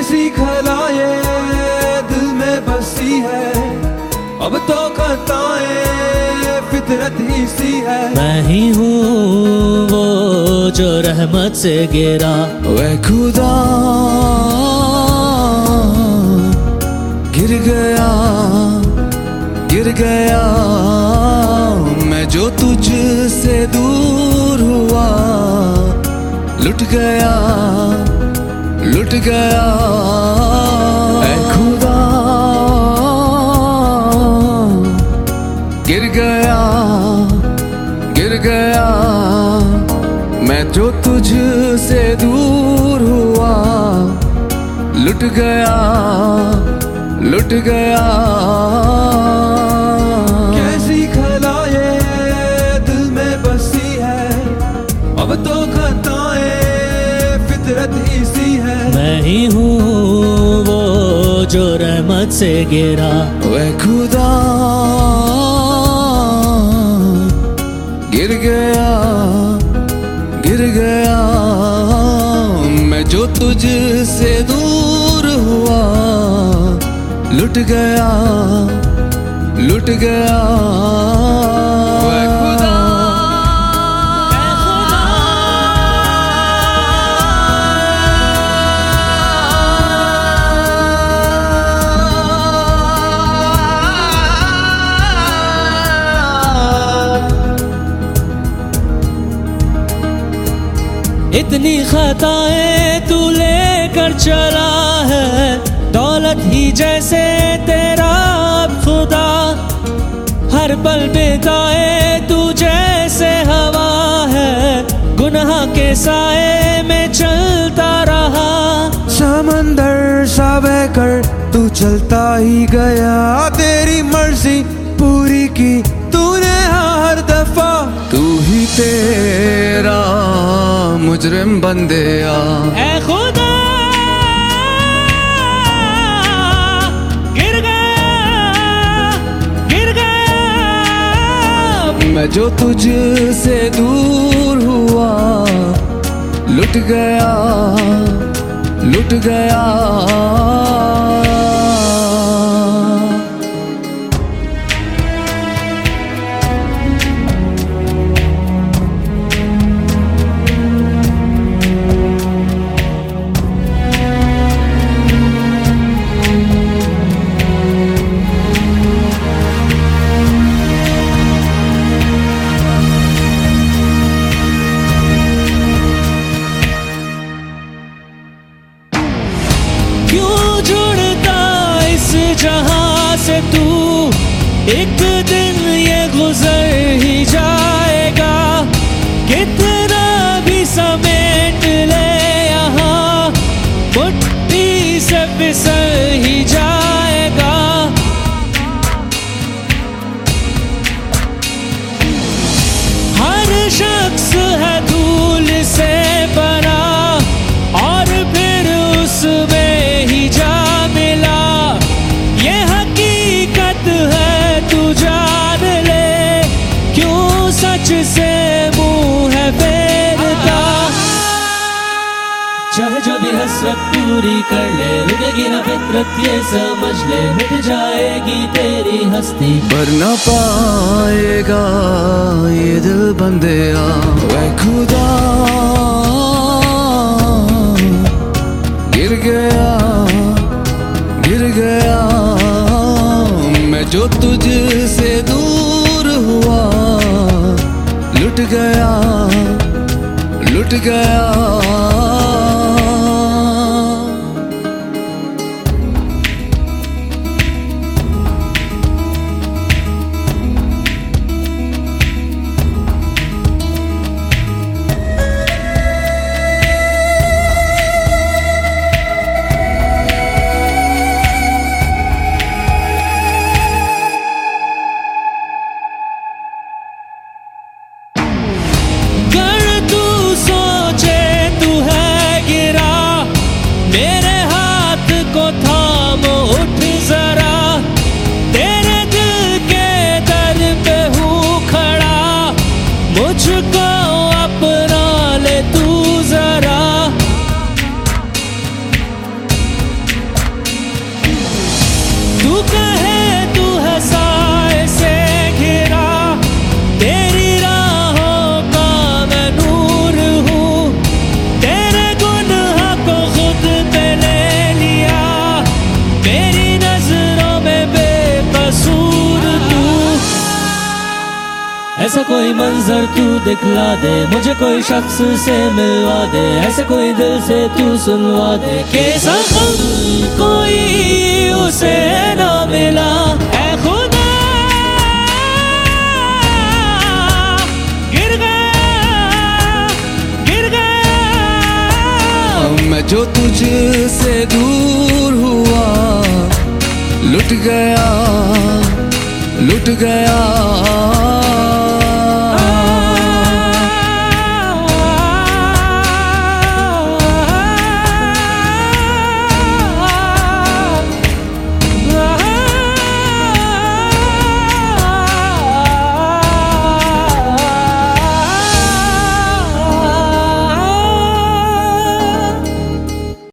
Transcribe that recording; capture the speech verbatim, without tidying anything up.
कैसी खलाए दिल में बसी है, अब तो खताएं फितरत ही सी है। मैं ही हूँ वो जो रहमत से गिरा, वह खुदा गिर गया गिर गया, मैं जो तुझसे दूर हुआ, लुट गया लुट गया। ऐ खुदा गिर गया गिर गया, मैं जो तुझसे दूर हुआ, लुट गया लुट गया। कैसी खलाए दिल में बसी है, अब तो खताएं फितरत ही सी है। मैं ही हूँ वो जो रहमत से गिरा, वह खुदा गिर गया गिर गया, मैं जो तुझसे दूर हुआ, लुट गया लुट गया। वह खुदा इतनी खताएं तू लेकर चला है, दौलत ही जैसे तेरा अब खुदा, हर पल बिताए तू जैसे हवा है, गुनाह के साए में चलता रहा। समंदर सा बहकर तू चलता ही गया, तेरी मर्जी पूरी की तूने हर दफा। तू ही तेरा मुजरिम बंदे आ, ऐ खुदा गिर गया गिर गया, मैं जो तुझसे दूर हुआ, लुट गया लुट गया। क्यों जुड़ता इस जहां से तू, एक दिन ये गुजर ही जाएगा। कितना भी समेट ले यहाँ, मुट्ठी से फिसल ही जाएगा। हर शख्स है धूल से बना, और फिर उसमें ही जा मिला। ये हकीकत है तू जान ले, क्यों सच से मुंह है फेरता। चाहे जो भी हसरत पूरी कर ले, रुकेगी ना फितरत ये समझ ले, मिट जाएगी तेरी हस्ती। पर ना पाएगा ये दिल बंदे आ, वह खुदा गिर गया गिर गया, मैं जो तुझसे दूर हुआ, लुट गया लुट गया। गर तू सोचे तू है गिरा, ऐसा कोई मंजर तू दिखला दे, मुझे कोई शख्स से मिलवा दे, ऐसा कोई दिल से तू सुनवा दे कि जख्म कोई उसे ना मिला। ऐ खुदा गिर गया गिर गया मैं जो तुझसे दूर हुआ, लुट गया लुट गया